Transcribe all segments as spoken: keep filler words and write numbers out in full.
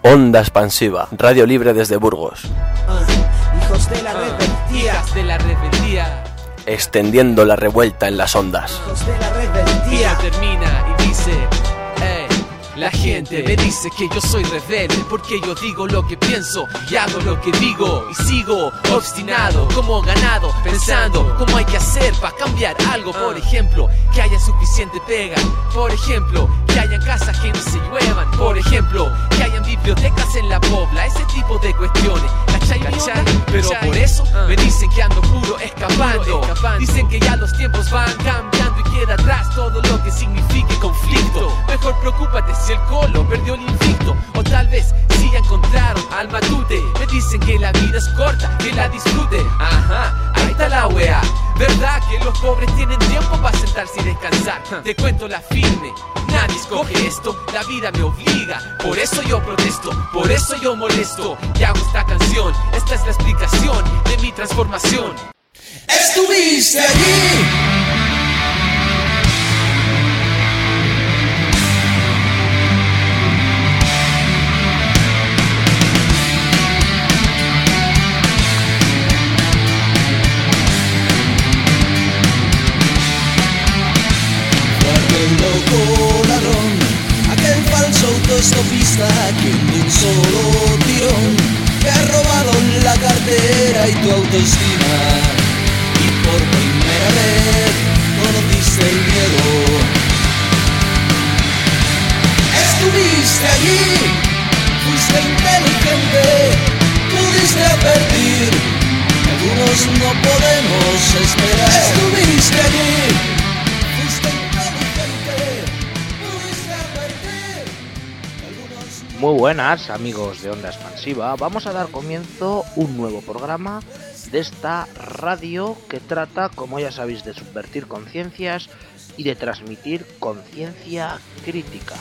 Onda Expansiva, radio libre desde Burgos. Uh, hijos de la rebeldía. Hijas de la rebeldía. Extendiendo la revuelta en las ondas. Hijos de la rebeldía. Y termina y dice, hey, la gente me dice que yo soy rebelde porque yo digo lo que pienso y hago lo que digo. Y sigo obstinado como ganado, pensando cómo hay que hacer para cambiar algo. Por ejemplo, que haya suficiente pega. Por ejemplo, que hayan casas que no se lluevan. Por ejemplo, que hayan bibliotecas en la pobla. Ese tipo de cuestiones, ¿cachai? ¿Cachai? Pero por eso me dicen que ando puro escapando. Dicen que ya los tiempos van cambiando y queda atrás todo lo que signifique conflicto. Mejor preocúpate si el colo perdió el invicto, o tal vez si ya encontraron al matute. Me dicen que la vida es corta, que la disfrute. Ajá, ahí está la wea. ¿Verdad que los pobres tienen tiempo para sentarse y descansar? Te cuento la firme, nadie escoge esto, la vida me obliga. Por eso yo protesto, por eso yo molesto. Y hago esta canción, esta es la explicación de mi transformación. Estuviste allí. Aquel falso autoestopista que de un solo tirón te ha robado la cartera y tu autoestima, y por primera vez conociste el miedo. Estuviste allí, fuiste inteligente, pudiste advertir que algunos no podemos esperar. Estuviste allí. Muy buenas amigos de Onda Expansiva, vamos a dar comienzo a un nuevo programa de esta radio que trata, como ya sabéis, de subvertir conciencias y de transmitir conciencia crítica.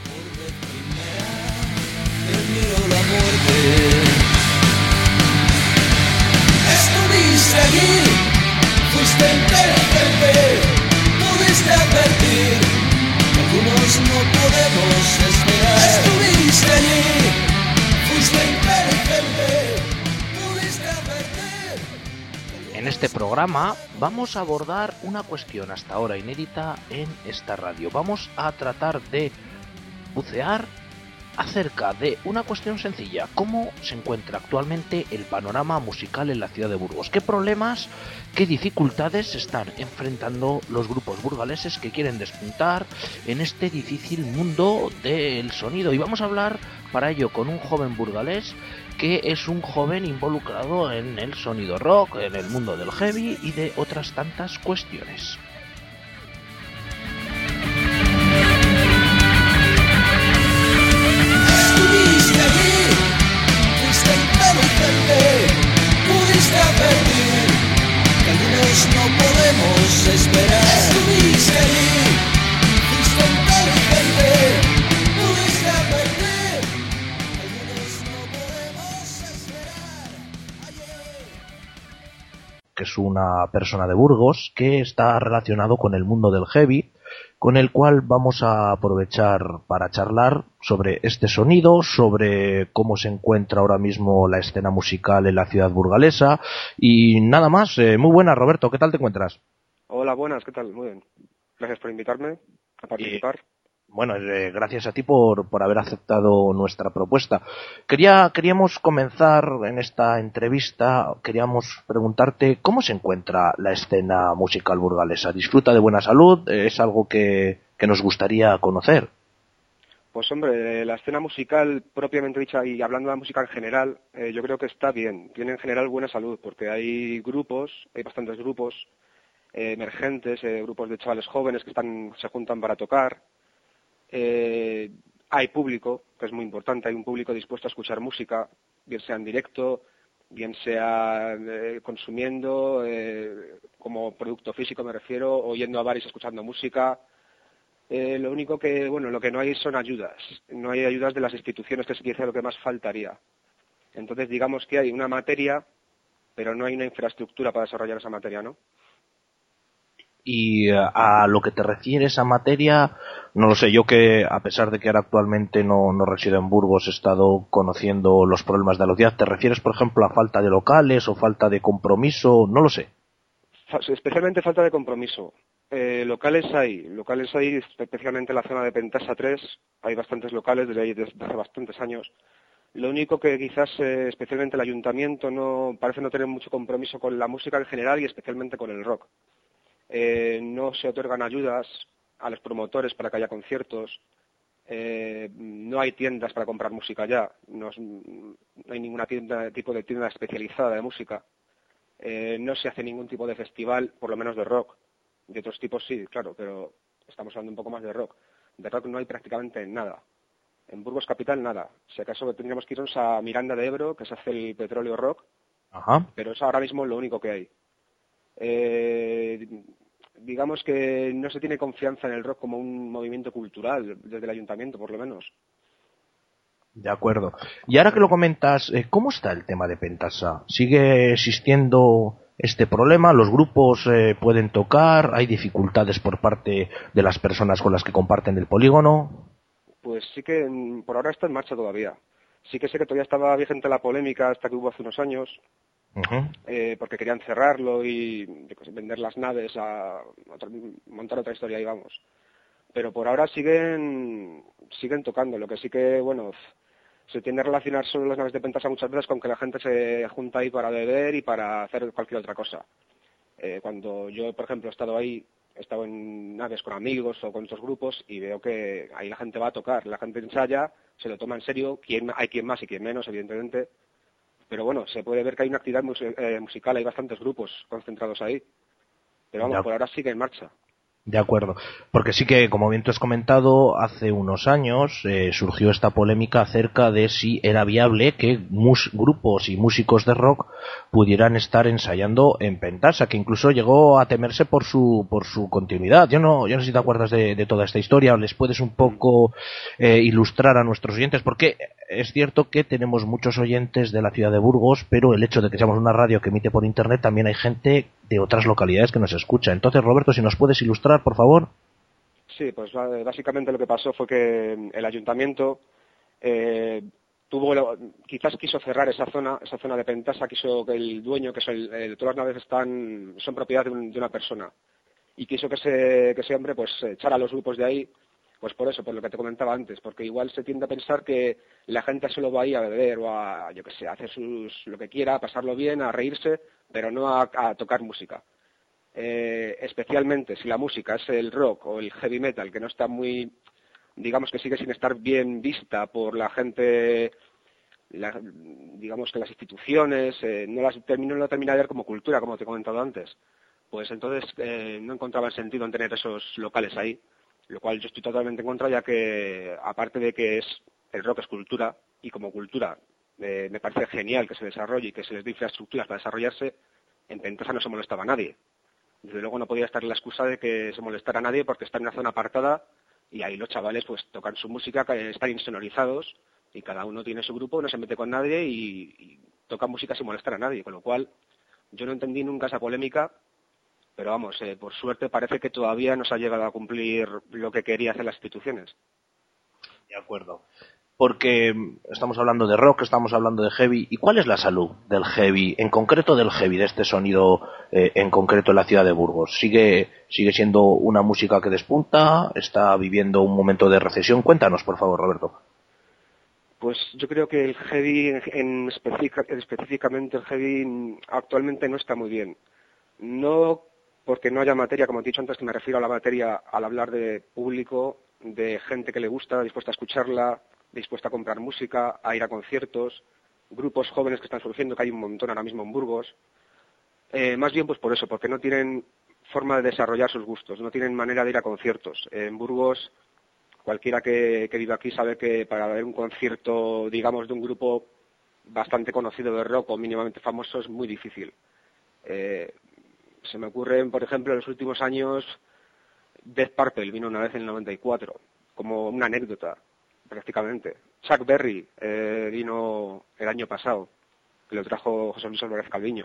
Estuviste allí, fuiste inteligente, pudiste advertir. Algunos no podemos esperar. Estuviste allí, fuiste inteligente, pudiste advertir. En este programa vamos a abordar una cuestión hasta ahora inédita en esta radio. Vamos a tratar de bucear acerca de una cuestión sencilla: cómo se encuentra actualmente el panorama musical en la ciudad de Burgos, qué problemas, qué dificultades se están enfrentando los grupos burgaleses que quieren despuntar en este difícil mundo del sonido. Y vamos a hablar para ello con un joven burgalés que es un joven involucrado en el sonido rock, en el mundo del heavy y de otras tantas cuestiones. Pudiste advertir que algunos no podemos esperar. Estuviste allí, fuiste inteligente, pudiste advertir que algunos no podemos esperar. Que es una persona de Burgos que está relacionado con el mundo del heavy, con el cual vamos a aprovechar para charlar sobre este sonido, sobre cómo se encuentra ahora mismo la escena musical en la ciudad burgalesa y nada más. Eh, muy buenas, Roberto, ¿qué tal te encuentras? Hola, buenas, ¿qué tal? Muy bien. Gracias por invitarme a participar. Y, bueno, eh, gracias a ti por, por haber aceptado nuestra propuesta. Quería, queríamos comenzar en esta entrevista, queríamos preguntarte cómo se encuentra la escena musical burgalesa. ¿Disfruta de buena salud? ¿Es algo que, que nos gustaría conocer? Pues hombre, la escena musical propiamente dicha y hablando de la música en general, eh, yo creo que está bien, tiene en general buena salud, porque hay grupos, hay bastantes grupos eh, emergentes, eh, grupos de chavales jóvenes que están se juntan para tocar. Eh, hay público, que es muy importante, hay un público dispuesto a escuchar música, bien sea en directo, bien sea eh, consumiendo, eh, como producto físico me refiero, o yendo a bares escuchando música. Eh, lo único que, bueno, lo que no hay son ayudas, no hay ayudas de las instituciones, que es quizá lo que más faltaría. Entonces digamos que hay una materia, pero no hay una infraestructura para desarrollar esa materia, ¿no? Y a lo que te refieres a materia, no lo sé, yo que a pesar de que ahora actualmente no, no resido en Burgos, he estado conociendo los problemas de la ciudad. ¿Te refieres, por ejemplo, a falta de locales o falta de compromiso? No lo sé. Especialmente falta de compromiso. Eh, locales hay, locales hay, especialmente en la zona de Pentasa tres, hay bastantes locales desde, ahí, desde hace bastantes años. Lo único que quizás, eh, especialmente el ayuntamiento, no parece no tener mucho compromiso con la música en general y especialmente con el rock. Eh, no se otorgan ayudas a los promotores para que haya conciertos, eh, no hay tiendas para comprar música ya, no, no hay ningún tipo de tienda especializada de música, eh, no se hace ningún tipo de festival, por lo menos de rock. De otros tipos sí, claro, pero estamos hablando un poco más de rock. De rock no hay prácticamente nada. En Burgos Capital nada. Si acaso tendríamos que irnos a Miranda de Ebro, que se hace el petróleo rock, Ajá. Pero es ahora mismo lo único que hay. Eh, digamos que no se tiene confianza en el rock como un movimiento cultural, desde el ayuntamiento por lo menos. De acuerdo. Y ahora que lo comentas, ¿cómo está el tema de Pentasa? ¿Sigue existiendo este problema? ¿Los grupos eh, pueden tocar? ¿Hay dificultades por parte de las personas con las que comparten el polígono? Pues sí que por ahora está en marcha todavía. Sí que sé que todavía estaba vigente la polémica hasta que hubo hace unos años, uh-huh. eh, porque querían cerrarlo y vender las naves, a, a montar otra historia ahí, vamos. Pero por ahora siguen siguen tocando. Lo que sí que, bueno, se tiende a relacionar solo las naves de Pentasa muchas veces con que la gente se junta ahí para beber y para hacer cualquier otra cosa. Eh, cuando yo, por ejemplo, he estado ahí, he estado en naves con amigos o con otros grupos y veo que ahí la gente va a tocar, la gente ensaya, se lo toma en serio, quien, hay quien más y quien menos, evidentemente, pero bueno, se puede ver que hay una actividad mus- eh, musical, hay bastantes grupos concentrados ahí, pero vamos, por ahora sigue en marcha. De acuerdo, porque sí que, como bien tú has comentado, hace unos años eh, surgió esta polémica acerca de si era viable que mus- grupos y músicos de rock pudieran estar ensayando en Pentasa, que incluso llegó a temerse por su por su continuidad. Yo no yo no sé si te acuerdas de, de toda esta historia, o les puedes un poco eh, ilustrar a nuestros oyentes, porque es cierto que tenemos muchos oyentes de la ciudad de Burgos, pero el hecho de que seamos una radio que emite por internet, también hay gente de otras localidades que nos escucha. Entonces, Roberto, si nos puedes ilustrar, por favor. Sí, pues básicamente lo que pasó fue que el ayuntamiento eh, tuvo, quizás quiso cerrar esa zona, esa zona de Pentasa, quiso que el dueño, que es el, el, todas las naves están, son propiedad de, un, de una persona, y quiso que ese, que ese hombre pues echara a los grupos de ahí, pues por eso, por lo que te comentaba antes, porque igual se tiende a pensar que la gente solo va ahí a beber o a, yo qué sé, a hacer sus, lo que quiera, a pasarlo bien, a reírse, pero no a, a tocar música. Eh, especialmente si la música es el rock o el heavy metal, que no está muy, digamos que sigue sin estar bien vista por la gente, la, digamos que las instituciones, eh, no las termino no termina de ver como cultura, como te he comentado antes, pues entonces eh, no encontraba el sentido en tener esos locales ahí, lo cual yo estoy totalmente en contra, ya que aparte de que es el rock es cultura, y como cultura eh, me parece genial que se desarrolle y que se les dé infraestructuras para desarrollarse, en Pentasa no se molestaba a nadie. Desde luego no podía estar la excusa de que se molestara a nadie porque está en una zona apartada y ahí los chavales pues tocan su música, están insonorizados y cada uno tiene su grupo, no se mete con nadie y, y toca música sin molestar a nadie, con lo cual yo no entendí nunca esa polémica, pero vamos, eh, por suerte parece que todavía no se ha llegado a cumplir lo que quería hacer las instituciones. De acuerdo. Porque estamos hablando de rock, estamos hablando de heavy. ¿Y cuál es la salud del heavy, en concreto del heavy, de este sonido eh, en concreto en la ciudad de Burgos? ¿Sigue sigue siendo una música que despunta? ¿Está viviendo un momento de recesión? Cuéntanos, por favor, Roberto. Pues yo creo que el heavy, en específica, específicamente el heavy, actualmente no está muy bien. No porque no haya materia, como te he dicho antes, que me refiero a la materia al hablar de público, de gente que le gusta, dispuesta a escucharla, dispuesta a comprar música, a ir a conciertos, grupos jóvenes que están surgiendo, que hay un montón ahora mismo en Burgos. Eh, más bien pues por eso, porque no tienen forma de desarrollar sus gustos, no tienen manera de ir a conciertos. Eh, en Burgos, cualquiera que, que viva aquí sabe que para ver un concierto, digamos, de un grupo bastante conocido de rock o mínimamente famoso es muy difícil. Eh, se me ocurren, por ejemplo, en los últimos años, Death Purple vino una vez en el noventa y cuatro, como una anécdota, prácticamente. Chuck Berry eh, vino el año pasado, que lo trajo José Luis Álvarez Calviño,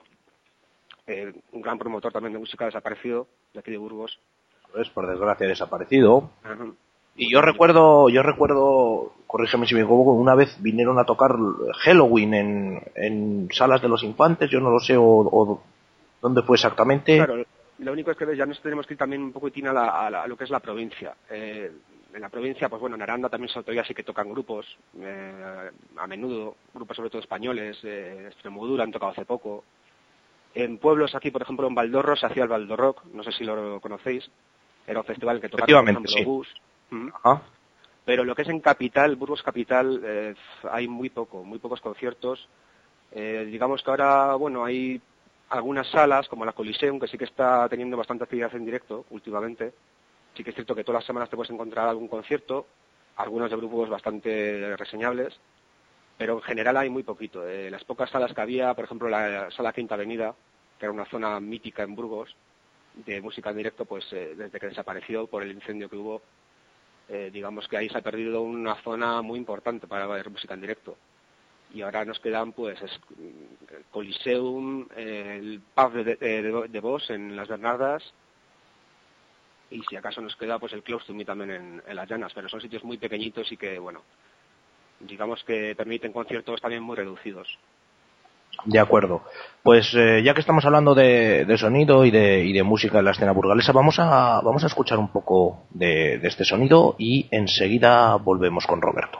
eh, un gran promotor también de música desaparecido, de aquí de Burgos. Pues por desgracia desaparecido. Ajá. Y yo recuerdo, yo recuerdo, corrígeme si me equivoco, una vez vinieron a tocar Halloween en, en Salas de los Infantes, yo no lo sé, o, o dónde fue exactamente. Claro, lo único es que ya nos tenemos que ir también un poquitín a, la, a, la, a lo que es la provincia. Eh, en la provincia, pues bueno, en Aranda también todavía sí que tocan grupos, eh, a menudo, grupos sobre todo españoles, eh, Extremodura han tocado hace poco. En pueblos aquí, por ejemplo, en Valdorro se hacía el Valdorrock, no sé si lo conocéis, era un festival que tocaba, por ejemplo, sí. Bus. ¿Mm? Ajá. Pero lo que es en Capital, Burgos Capital, eh, hay muy poco, muy pocos conciertos. Eh, digamos que ahora, bueno, hay algunas salas, como la Coliseum, que sí que está teniendo bastante actividad en directo últimamente. Sí que es cierto que todas las semanas te puedes encontrar algún concierto, algunos de grupos bastante reseñables, pero en general hay muy poquito. Eh, las pocas salas que había, por ejemplo, la Sala Quinta Avenida, que era una zona mítica en Burgos, de música en directo, pues eh, desde que desapareció por el incendio que hubo, eh, digamos que ahí se ha perdido una zona muy importante para ver música en directo. Y ahora nos quedan, pues, es, el Coliseum, eh, el pub de, de, de, de Vos en Las Bernardas, y si acaso nos queda, pues, el Close to Me también en, en Las Llanas, pero son sitios muy pequeñitos y que, bueno, digamos que permiten conciertos también muy reducidos. De acuerdo. Pues eh, ya que estamos hablando de, de sonido y de, y de música en la escena burgalesa, vamos a, vamos a escuchar un poco de, de este sonido y enseguida volvemos con Roberto.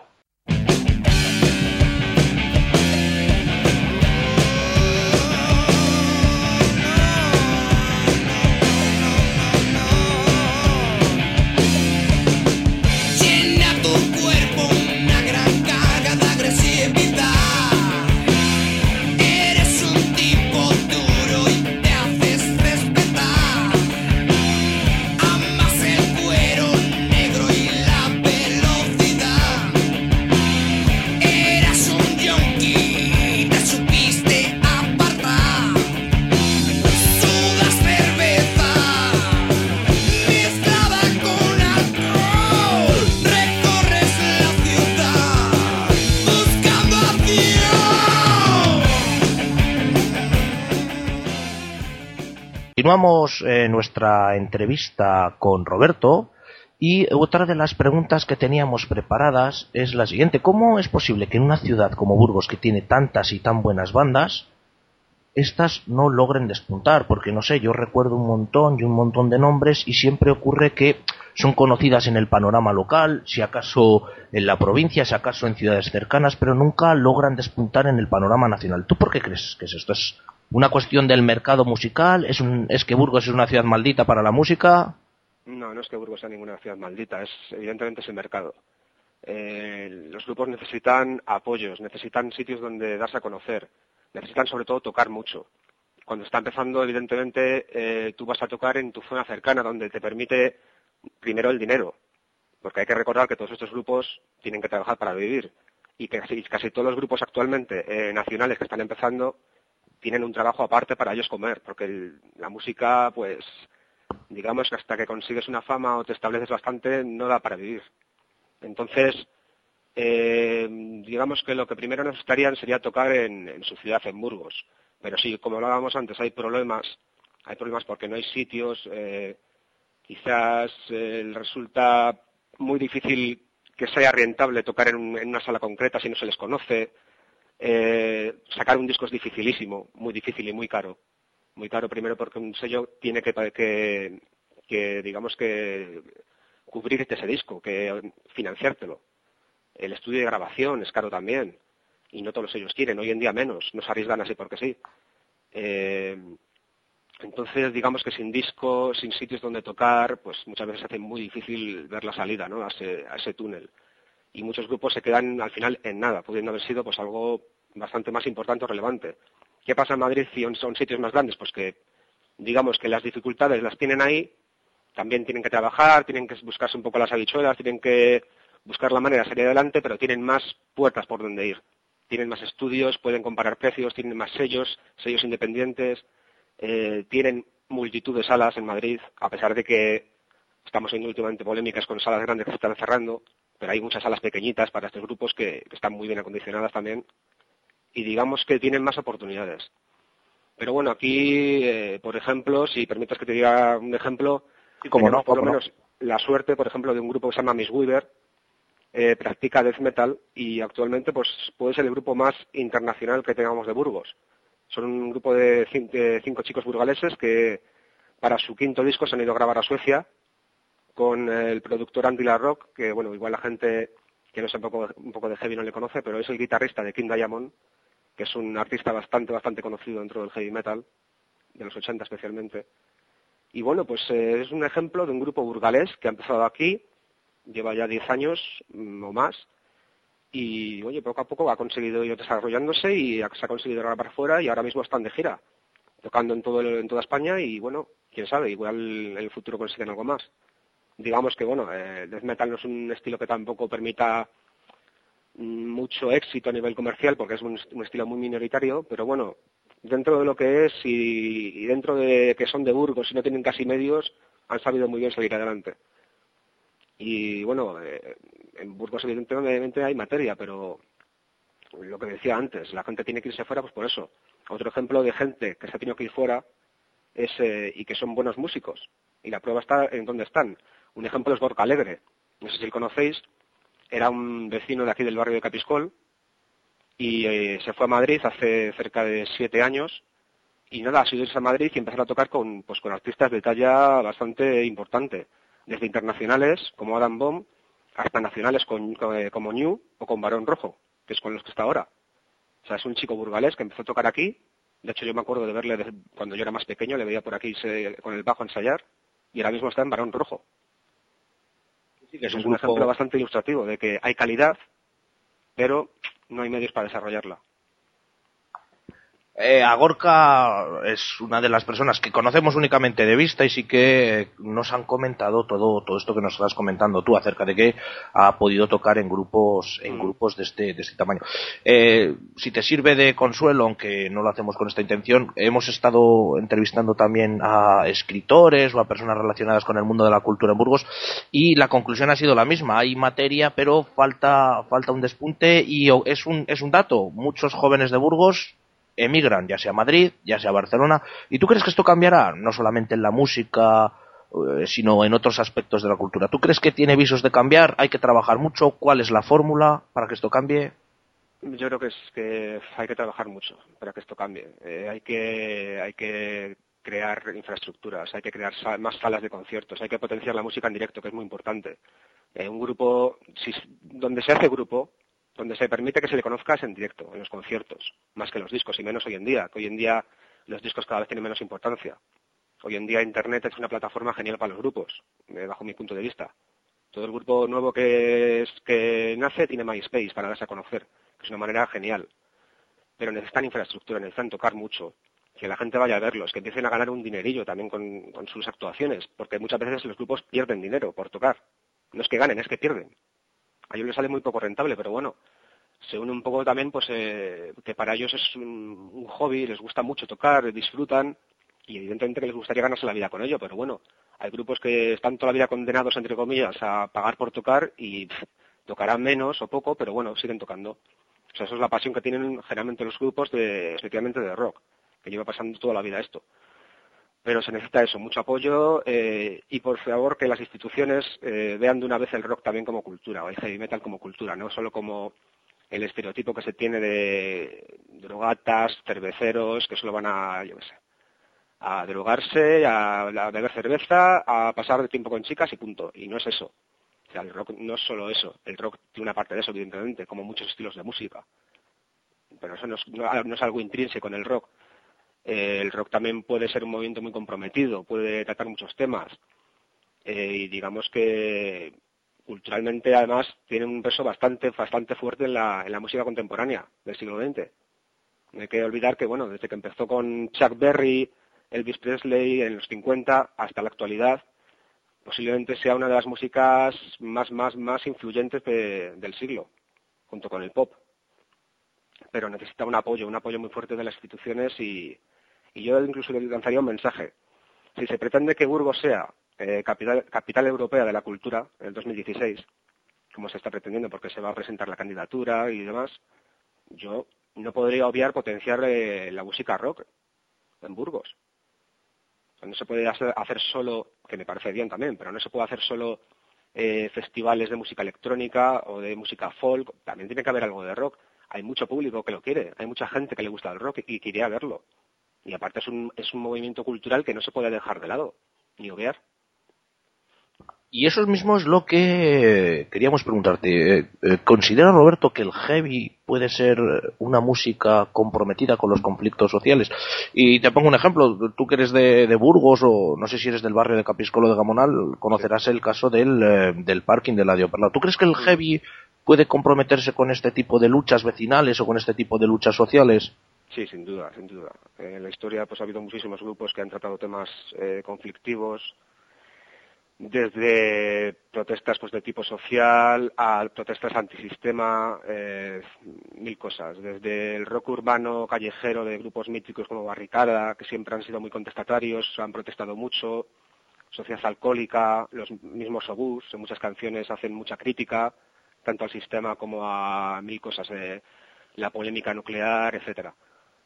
Continuamos eh, nuestra entrevista con Roberto y otra de las preguntas que teníamos preparadas es la siguiente. ¿Cómo es posible que en una ciudad como Burgos, que tiene tantas y tan buenas bandas, estas no logren despuntar? Porque no sé, yo recuerdo un montón y un montón de nombres y siempre ocurre que son conocidas en el panorama local, si acaso en la provincia, si acaso en ciudades cercanas, pero nunca logran despuntar en el panorama nacional. ¿Tú por qué crees que es esto? ¿Es una cuestión del mercado musical? ¿Es, un, ¿Es que Burgos es una ciudad maldita para la música? No, no es que Burgos sea ninguna ciudad maldita, es evidentemente es el mercado. Eh, los grupos necesitan apoyos, necesitan sitios donde darse a conocer, necesitan sobre todo tocar mucho. Cuando está empezando, evidentemente, eh, tú vas a tocar en tu zona cercana, donde te permite primero el dinero, porque hay que recordar que todos estos grupos tienen que trabajar para vivir, y que casi, casi todos los grupos actualmente eh, nacionales que están empezando tienen un trabajo aparte para ellos comer, porque el, la música, pues, digamos que hasta que consigues una fama o te estableces bastante, no da para vivir. Entonces, eh, digamos que lo que primero necesitarían sería tocar en, en su ciudad, en Burgos. Pero sí, como hablábamos antes, hay problemas, hay problemas porque no hay sitios, eh, quizás eh, resulta muy difícil que sea rentable tocar en, un, en una sala concreta si no se les conoce. Eh, sacar un disco es dificilísimo, muy difícil y muy caro. Muy caro primero porque un sello tiene que, que, que digamos que cubrirte ese disco, que financiártelo. El estudio de grabación es caro también y no todos los sellos quieren, hoy en día menos, no se arriesgan así porque sí. Eh, entonces digamos que sin disco, sin sitios donde tocar, pues muchas veces hace muy difícil ver la salida, ¿no? a, ese, a ese túnel. Y muchos grupos se quedan al final en nada, pudiendo haber sido pues algo bastante más importante o relevante. ¿Qué pasa en Madrid si son sitios más grandes? Pues que, digamos que las dificultades las tienen ahí, también tienen que trabajar, tienen que buscarse un poco las habichuelas, tienen que buscar la manera de salir adelante, pero tienen más puertas por donde ir. Tienen más estudios, pueden comparar precios, tienen más sellos, sellos independientes, eh, tienen multitud de salas en Madrid, a pesar de que estamos en últimamente polémicas con salas grandes que se están cerrando, pero hay muchas salas pequeñitas para estos grupos que, que están muy bien acondicionadas también y digamos que tienen más oportunidades. Pero bueno, aquí, eh, por ejemplo, si permites que te diga un ejemplo, sí, como no, por como lo menos la suerte, por ejemplo, de un grupo que se llama Miss Weaver, eh, practica death metal y actualmente pues puede ser el grupo más internacional que tengamos de Burgos. Son un grupo de, cin- de cinco chicos burgaleses que para su quinto disco se han ido a grabar a Suecia con el productor Andy LaRock, que bueno, igual la gente que no sé un poco, un poco de heavy no le conoce, pero es el guitarrista de King Diamond, que es un artista bastante, bastante conocido dentro del heavy metal, de los ochenta especialmente. Y bueno, pues eh, es un ejemplo de un grupo burgalés que ha empezado aquí, lleva ya diez años mm, o más, y oye, poco a poco ha conseguido ir desarrollándose y ha- se ha conseguido grabar fuera y ahora mismo están de gira, tocando en, todo el- en toda España y bueno, quién sabe, igual en el futuro consiguen algo más. Digamos que bueno, eh, death metal no es un estilo que tampoco permita mm, mucho éxito a nivel comercial porque es un, est- un estilo muy minoritario, pero bueno, dentro de lo que es y, y dentro de que son de Burgos y no tienen casi medios, han sabido muy bien salir adelante. Y bueno, eh, en Burgos evidentemente hay materia, pero lo que decía antes, la gente tiene que irse fuera pues por eso. Otro ejemplo de gente que se ha tenido que ir fuera es, eh, y que son buenos músicos. Y la prueba está en dónde están. Un ejemplo es Gorka Alegre. No sé si lo conocéis. Era un vecino de aquí del barrio de Capiscol y eh, se fue a Madrid hace cerca de siete años y nada, ha sido irse a Madrid y empezar a tocar con, pues, con artistas de talla bastante importante, desde internacionales como Adam Bomb hasta nacionales con, con, como New o con Barón Rojo, que es con los que está ahora. O sea, es un chico burgalés que empezó a tocar aquí. De hecho, yo me acuerdo de verle desde cuando yo era más pequeño, le veía por aquí se, con el bajo ensayar y ahora mismo está en Barón Rojo. Sí, que es Es un un grupo... ejemplo bastante ilustrativo de que hay calidad, pero no hay medios para desarrollarla. Eh, a Gorka es una de las personas que conocemos únicamente de vista y sí que nos han comentado todo todo esto que nos estás comentando tú acerca de que ha podido tocar en grupos en Mm. grupos de este de este tamaño. Eh, si te sirve de consuelo, aunque no lo hacemos con esta intención, hemos estado entrevistando también a escritores o a personas relacionadas con el mundo de la cultura en Burgos y la conclusión ha sido la misma. Hay materia, pero falta falta un despunte y es un es un dato. Muchos jóvenes de Burgos emigran, ya sea a Madrid, ya sea a Barcelona. ¿Y tú crees que esto cambiará? No solamente en la música, eh, sino en otros aspectos de la cultura. ¿Tú crees que tiene visos de cambiar? ¿Hay que trabajar mucho? ¿Cuál es la fórmula para que esto cambie? Yo creo que es que hay que trabajar mucho para que esto cambie. Eh, hay que hay que crear infraestructuras, hay que crear sa- más salas de conciertos, hay que potenciar la música en directo, que es muy importante. Eh, un grupo, si, donde se hace grupo, donde se permite que se le conozca es en directo, en los conciertos, más que en los discos, y menos hoy en día, que hoy en día los discos cada vez tienen menos importancia. Hoy en día Internet es una plataforma genial para los grupos, eh, bajo mi punto de vista. Todo el grupo nuevo que, es, que nace tiene MySpace para darse a conocer, que es una manera genial. Pero necesitan infraestructura, necesitan tocar mucho, que la gente vaya a verlos, que empiecen a ganar un dinerillo también con, con sus actuaciones, porque muchas veces los grupos pierden dinero por tocar. No es que ganen, es que pierden. A ellos les sale muy poco rentable, pero bueno, se une un poco también, pues, eh, que para ellos es un, un hobby, les gusta mucho tocar, disfrutan, y evidentemente que les gustaría ganarse la vida con ello, pero bueno, hay grupos que están toda la vida condenados, entre comillas, a pagar por tocar y pff, tocarán menos o poco, pero bueno, siguen tocando. O sea, eso es la pasión que tienen generalmente los grupos, de, especialmente de rock, que lleva pasando toda la vida esto. Pero se necesita eso, mucho apoyo eh, y por favor que las instituciones eh, vean de una vez el rock también como cultura, o el heavy metal como cultura, no solo como el estereotipo que se tiene de drogatas, cerveceros, que solo van a, yo qué sé, a drogarse, a, a beber cerveza, a pasar de tiempo con chicas y punto. Y no es eso. O sea, el rock no es solo eso. El rock tiene una parte de eso, evidentemente, como muchos estilos de música. Pero eso no es, no, no es algo intrínseco en el rock. Eh, el rock también puede ser un movimiento muy comprometido, puede tratar muchos temas. Eh, y digamos que culturalmente, además, tiene un peso bastante bastante fuerte en la, en la música contemporánea del siglo veinte. No hay que olvidar que, bueno, desde que empezó con Chuck Berry, Elvis Presley en los cincuenta hasta la actualidad, posiblemente sea una de las músicas más más más influyentes de, del siglo, junto con el pop. Pero necesita un apoyo, un apoyo muy fuerte de las instituciones y, y yo incluso le lanzaría un mensaje. Si se pretende que Burgos sea eh, capital, capital europea de la cultura en el dos mil dieciséis, como se está pretendiendo porque se va a presentar la candidatura y demás, yo no podría obviar potenciar eh, la música rock en Burgos. No se puede hacer solo, que me parece bien también, pero no se puede hacer solo eh, festivales de música electrónica o de música folk. También tiene que haber algo de rock. Hay mucho público que lo quiere, hay mucha gente que le gusta el rock y que iría a verlo. Y aparte es un, es un movimiento cultural que no se puede dejar de lado, ni obviar. Y eso mismo es lo que queríamos preguntarte. ¿Considera, Roberto, que el heavy puede ser una música comprometida con los conflictos sociales? Y te pongo un ejemplo. Tú que eres de, de Burgos, o no sé si eres del barrio de Capiscolo de Gamonal, conocerás el caso del, del parking de la Dioperla. ¿Tú crees que el heavy puede comprometerse con este tipo de luchas vecinales o con este tipo de luchas sociales? Sí, sin duda, sin duda. En la historia pues ha habido muchísimos grupos que han tratado temas eh, conflictivos, desde protestas pues de tipo social a protestas antisistema, eh, mil cosas, desde el rock urbano callejero de grupos míticos como Barricada, que siempre han sido muy contestatarios, han protestado mucho, Sociedad Alcohólica, los mismos Obús, en muchas canciones hacen mucha crítica, tanto al sistema como a mil cosas, eh, la polémica nuclear, etcétera.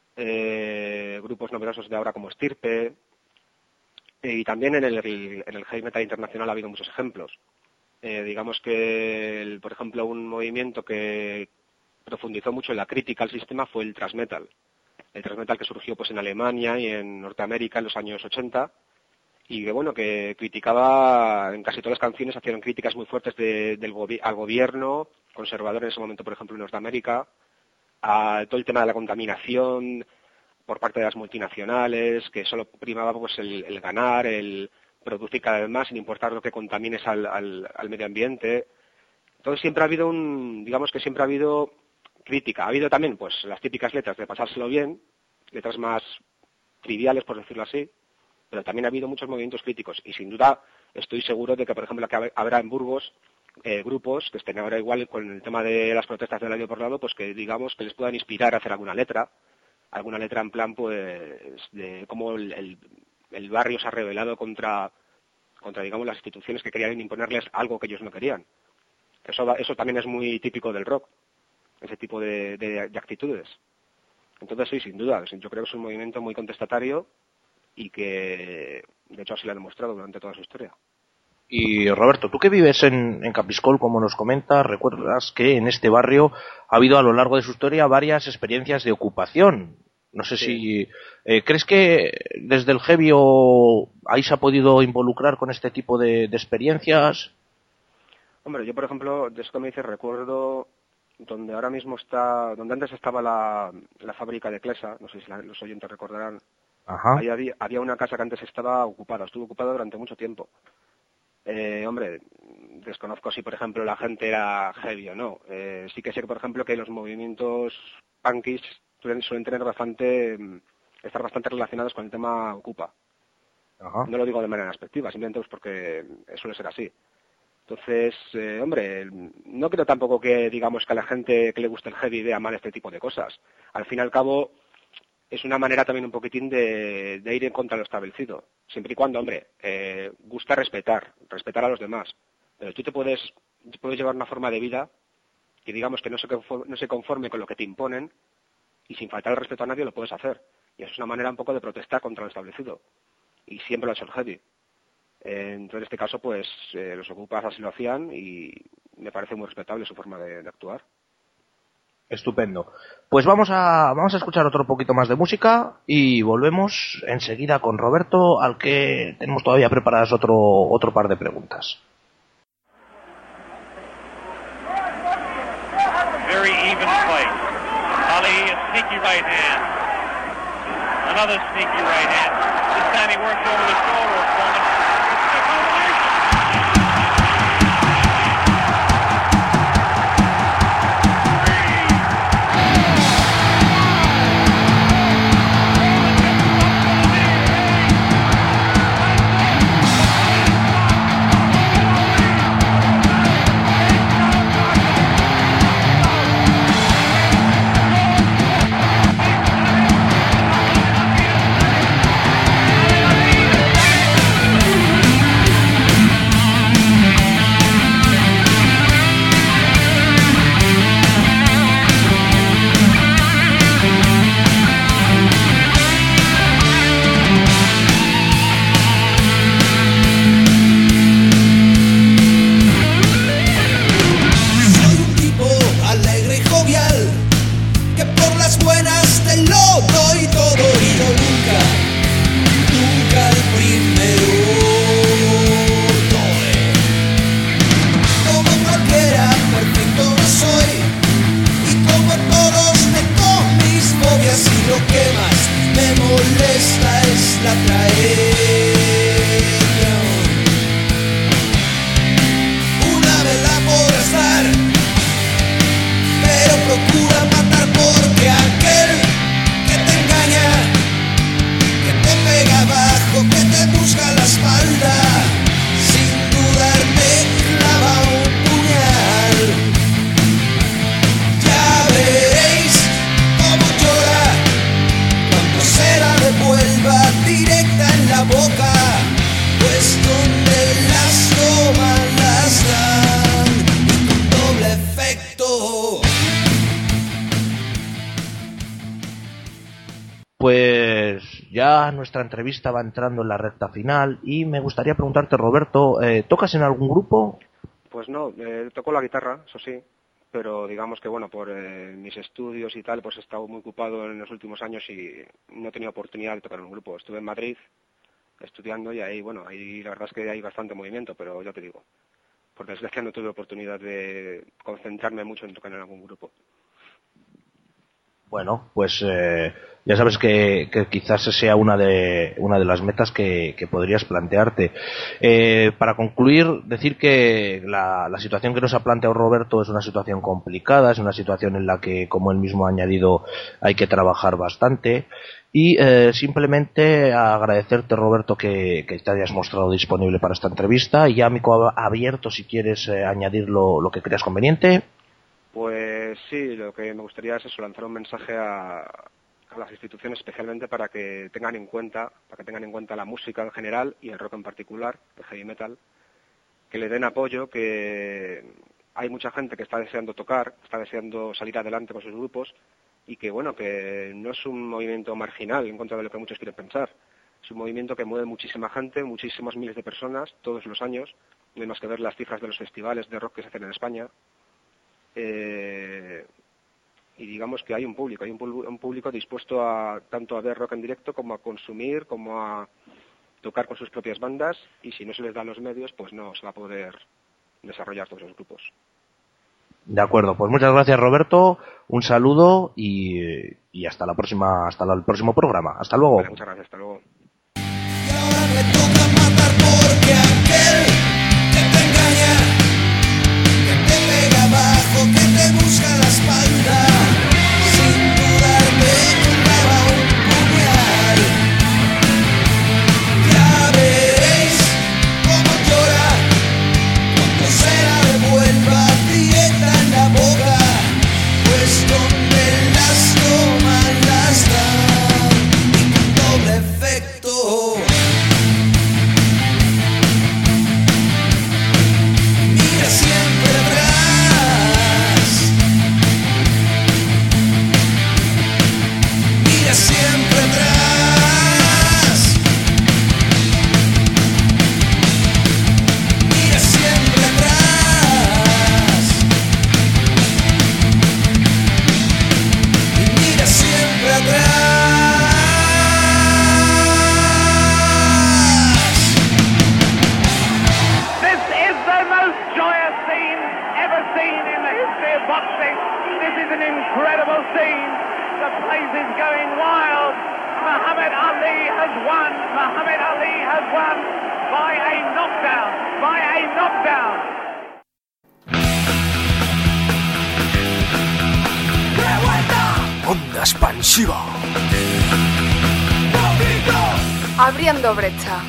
Eh, grupos numerosos de ahora como Estirpe, y también en el, en el heavy metal internacional ha habido muchos ejemplos. Eh, digamos que, el, por ejemplo, un movimiento que profundizó mucho en la crítica al sistema fue el thrash metal. El thrash metal que surgió pues en Alemania y en Norteamérica en los años ochenta y que, bueno, que criticaba, en casi todas las canciones hacían críticas muy fuertes de, del gobi- al gobierno conservador en ese momento, por ejemplo, en Norteamérica, a todo el tema de la contaminación por parte de las multinacionales, que solo primaba pues el, el ganar, el producir cada vez más sin importar lo que contamines al, al, al medio ambiente. Entonces siempre ha habido un, digamos que siempre ha habido crítica. Ha habido también pues las típicas letras de pasárselo bien, letras más triviales, por decirlo así, pero también ha habido muchos movimientos críticos y sin duda estoy seguro de que, por ejemplo, que habrá en Burgos eh, grupos que estén ahora igual con el tema de las protestas del año por lado, pues que digamos que les puedan inspirar a hacer alguna letra, alguna letra en plan pues de cómo el, el, el barrio se ha rebelado contra, contra digamos las instituciones que querían imponerles algo que ellos no querían. Eso, eso también es muy típico del rock, ese tipo de, de, de actitudes. Entonces sí, sin duda, yo creo que es un movimiento muy contestatario y que de hecho así lo ha demostrado durante toda su historia. Y Roberto, tú que vives en, en Capiscol, como nos comentas, recuerdas que en este barrio ha habido a lo largo de su historia varias experiencias de ocupación. No sé sí. si eh, crees que desde el heavy o ahí se ha podido involucrar con este tipo de, de experiencias. Hombre, yo por ejemplo, de esto me dices, recuerdo donde ahora mismo está, donde antes estaba la, la fábrica de Clesa, no sé si la, los oyentes recordarán. Ajá. Ahí había, había una casa que antes estaba ocupada, estuvo ocupada durante mucho tiempo. Eh, hombre, desconozco si, por ejemplo, la gente era heavy o no. Eh, sí que sé, por ejemplo, que los movimientos punkis suelen, suelen tener bastante, estar bastante relacionados con el tema ocupa. Ajá. No lo digo de manera despectiva, simplemente pues porque suele ser así. Entonces, eh, hombre, no creo tampoco que digamos que a la gente que le gusta el heavy vea mal este tipo de cosas. Al fin y al cabo, es una manera también un poquitín de, de ir en contra de lo establecido. Siempre y cuando, hombre, eh, gusta respetar, respetar a los demás. Pero tú te puedes, puedes llevar una forma de vida que digamos que no se, conforme, no se conforme con lo que te imponen y sin faltar el respeto a nadie lo puedes hacer. Y eso es una manera un poco de protestar contra lo establecido. Y siempre lo ha hecho el heavy. Eh, entonces, en este caso, pues eh, los ocupas así lo hacían y me parece muy respetable su forma de, de actuar. Estupendo. Pues vamos a vamos a escuchar otro poquito más de música y volvemos enseguida con Roberto, al que tenemos todavía preparadas otro otro par de preguntas. Very even fight. Ali, a sneaky right hand. Another sneaky right hand. This time he works over the shoulder of Coleman. It's a combination. We'll be right back. ya nuestra entrevista va entrando en la recta final y me gustaría preguntarte, Roberto, eh, ¿tocas en algún grupo? Pues no, eh, toco la guitarra, eso sí, pero digamos que bueno, por eh, mis estudios y tal, pues he estado muy ocupado en los últimos años y no he tenido oportunidad de tocar en un grupo. Estuve en Madrid estudiando y ahí, bueno, ahí la verdad es que hay bastante movimiento, pero ya te digo, por desgracia no tuve oportunidad de concentrarme mucho en tocar en algún grupo. Bueno, pues eh, ya sabes que, que quizás sea una de una de las metas que, que podrías plantearte. Eh, para concluir, decir que la, la situación que nos ha planteado Roberto es una situación complicada, es una situación en la que, como él mismo ha añadido, hay que trabajar bastante. Y eh, simplemente agradecerte, Roberto, que, que te hayas mostrado disponible para esta entrevista. Y ya, Mico, abierto si quieres eh, añadir lo, lo que creas conveniente. Pues sí, lo que me gustaría es eso, lanzar un mensaje a, a las instituciones, especialmente para que tengan en cuenta, para que tengan en cuenta la música en general y el rock en particular, el heavy metal, que le den apoyo, que hay mucha gente que está deseando tocar, está deseando salir adelante con sus grupos y que bueno, que no es un movimiento marginal en contra de lo que muchos quieren pensar. Es un movimiento que mueve muchísima gente, muchísimos miles de personas todos los años. No hay más que ver las cifras de los festivales de rock que se hacen en España. Eh, y digamos que hay un público, hay un, un público dispuesto a tanto a ver rock en directo como a consumir, como a tocar con sus propias bandas, y si no se les dan los medios, pues no se va a poder desarrollar todos los grupos. De acuerdo, pues muchas gracias, Roberto, un saludo y, y hasta la próxima, hasta el próximo programa. Hasta luego. Vale, muchas gracias, hasta luego. Y ahora me toca matar porque aquel que te engaña, que te pega abajo, que te busca la espalda, sin dudar te clava un puñal. Ya veréis cómo llora cuando se la devuelva prieta en la boca, pues donde las toman las dan y con doble efecto. Mira siempre atrás, mira siempre atrás, mira siempre atrás, y mira siempre atrás. This is the most joyous scene ever seen in the history of boxing. This is an incredible scene. The place is going wild. Muhammad Ali has won. Muhammad Ali has won by a knockdown. By a knockdown. Onda expansiva. Abriendo brecha.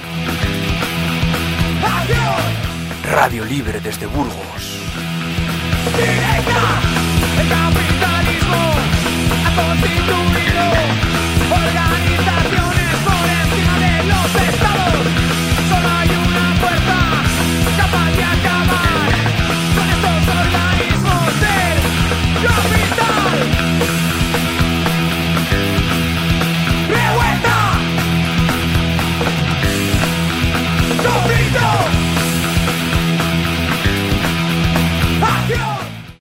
Radio libre desde Burgos. El capitalismo ha constituido